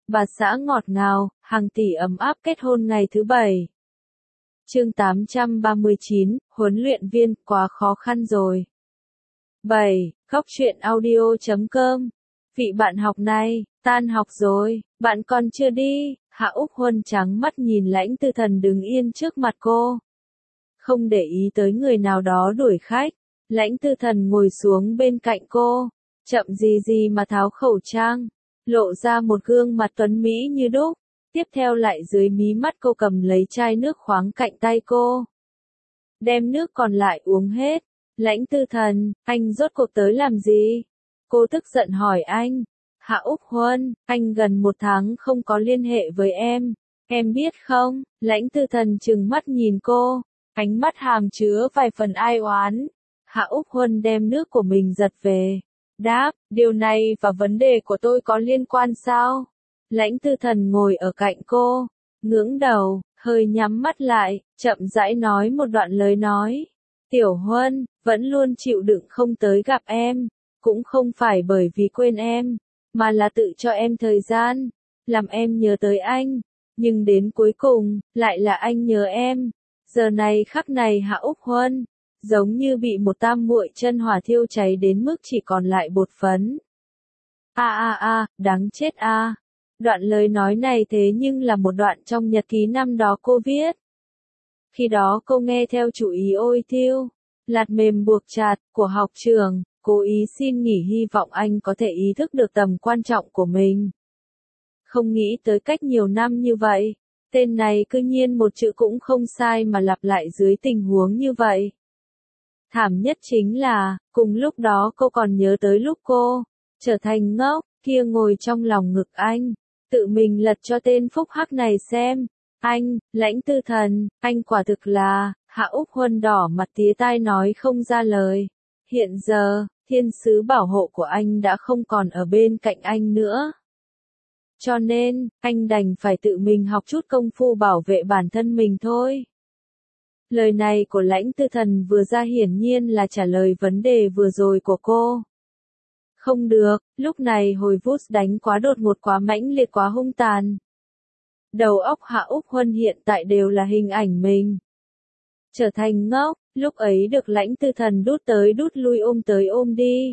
bà xã ngọt ngào, hàng tỷ ấm áp kết hôn ngày thứ 7. Chương 839, huấn luyện viên, quá khó khăn rồi. 7. Góc truyện audio.com. Vị bạn học này, tan học rồi, bạn còn chưa đi? Hạ Úc Huân trắng mắt nhìn Lãnh Tư Thần đứng yên trước mặt cô. Không để ý tới người nào đó đuổi khách, Lãnh Tư Thần ngồi xuống bên cạnh cô, chậm gì mà tháo khẩu trang, lộ ra một gương mặt tuấn mỹ như đúc. Tiếp theo lại dưới mí mắt cô cầm lấy chai nước khoáng cạnh tay cô. Đem nước còn lại uống hết. Lãnh Tư Thần, anh rốt cuộc tới làm gì? Cô tức giận hỏi anh. Hạ Úc Huân, anh gần 1 tháng không có liên hệ với em biết không? Lãnh Tư Thần trừng mắt nhìn cô, ánh mắt hàm chứa vài phần ai oán. Hạ Úc Huân đem nước của mình giật về. Đáp, điều này và vấn đề của tôi có liên quan sao? Lãnh Tư Thần ngồi ở cạnh cô, ngưỡng đầu, hơi nhắm mắt lại, chậm rãi nói một đoạn lời nói. Tiểu Huân, vẫn luôn chịu đựng không tới gặp em, cũng không phải bởi vì quên em, mà là tự cho em thời gian, làm em nhớ tới anh, nhưng đến cuối cùng, lại là anh nhớ em. Giờ này khắc này Hạ Úc Huân, giống như bị một tam muội chân hỏa thiêu cháy đến mức chỉ còn lại bột phấn. Đáng chết a. Đoạn lời nói này thế nhưng là một đoạn trong nhật ký năm đó cô viết. Khi đó cô nghe theo chủ ý ôi thiêu, lạt mềm buộc chặt của học trường, cố ý xin nghỉ hy vọng anh có thể ý thức được tầm quan trọng của mình. Không nghĩ tới cách nhiều năm như vậy, tên này cư nhiên một chữ cũng không sai mà lặp lại dưới tình huống như vậy. Thảm nhất chính là, cùng lúc đó cô còn nhớ tới lúc cô trở thành ngốc, kia ngồi trong lòng ngực anh, tự mình lật cho tên phúc hắc này xem. Anh, Lãnh Tư Thần, anh quả thực là, Hạ Úc Huân đỏ mặt tía tai nói không ra lời. Hiện giờ, thiên sứ bảo hộ của anh đã không còn ở bên cạnh anh nữa. Cho nên, anh đành phải tự mình học chút công phu bảo vệ bản thân mình thôi. Lời này của Lãnh Tư Thần vừa ra hiển nhiên là trả lời vấn đề vừa rồi của cô. Không được, lúc này hồi vút đánh quá đột ngột quá mãnh liệt quá hung tàn. Đầu óc Hạ Úc Huân hiện tại đều là hình ảnh mình. Trở thành ngốc, lúc ấy được Lãnh Tư Thần đút tới đút lui ôm tới ôm đi.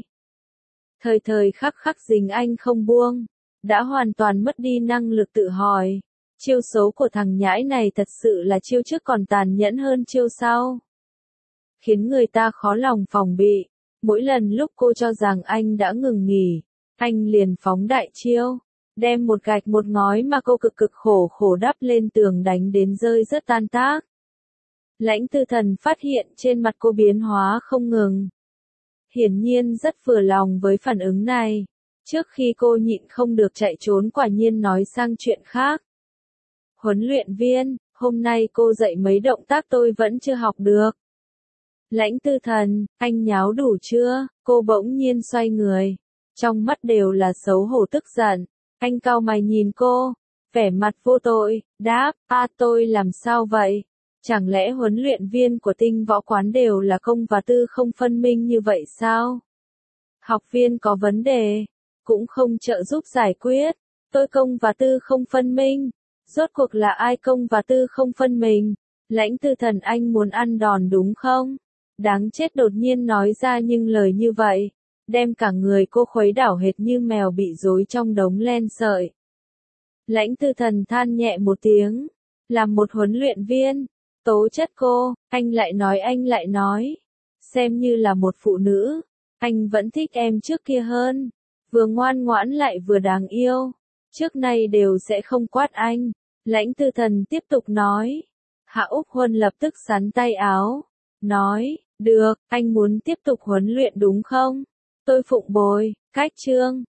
Thời thời khắc khắc dính anh không buông, đã hoàn toàn mất đi năng lực tự hỏi. Chiêu xấu của thằng nhãi này thật sự là chiêu trước còn tàn nhẫn hơn chiêu sau. Khiến người ta khó lòng phòng bị. Mỗi lần lúc cô cho rằng anh đã ngừng nghỉ, anh liền phóng đại chiêu. Đem một gạch một ngói mà cô cực khổ đắp lên tường đánh đến rơi rất tan tác. Lãnh Tư Thần phát hiện trên mặt cô biến hóa không ngừng. Hiển nhiên rất vừa lòng với phản ứng này. Trước khi cô nhịn không được chạy trốn quả nhiên nói sang chuyện khác. Huấn luyện viên, hôm nay cô dạy mấy động tác tôi vẫn chưa học được. Lãnh Tư Thần, anh nháo đủ chưa? Cô bỗng nhiên xoay người. Trong mắt đều là xấu hổ tức giận. Anh cau mày nhìn cô, vẻ mặt vô tội, đáp, tôi làm sao vậy? Chẳng lẽ huấn luyện viên của Tinh Võ Quán đều là công và tư không phân minh như vậy sao? Học viên có vấn đề, cũng không trợ giúp giải quyết, tôi công và tư không phân minh. Rốt cuộc là ai công và tư không phân mình? Lãnh Tư Thần, anh muốn ăn đòn đúng không? Đáng chết, đột nhiên nói ra những lời như vậy, đem cả người cô khuấy đảo hệt như mèo bị rối trong đống len sợi. Lãnh Tư Thần than nhẹ một tiếng, làm một huấn luyện viên, tố chất cô, anh lại nói, xem như là một phụ nữ, anh vẫn thích em trước kia hơn, vừa ngoan ngoãn lại vừa đáng yêu, trước nay đều sẽ không quát anh. Lãnh Tư Thần tiếp tục nói. Hạ Úc Huân lập tức xắn tay áo, nói, được, anh muốn tiếp tục huấn luyện đúng không? Tôi phụng bồi, cách chương.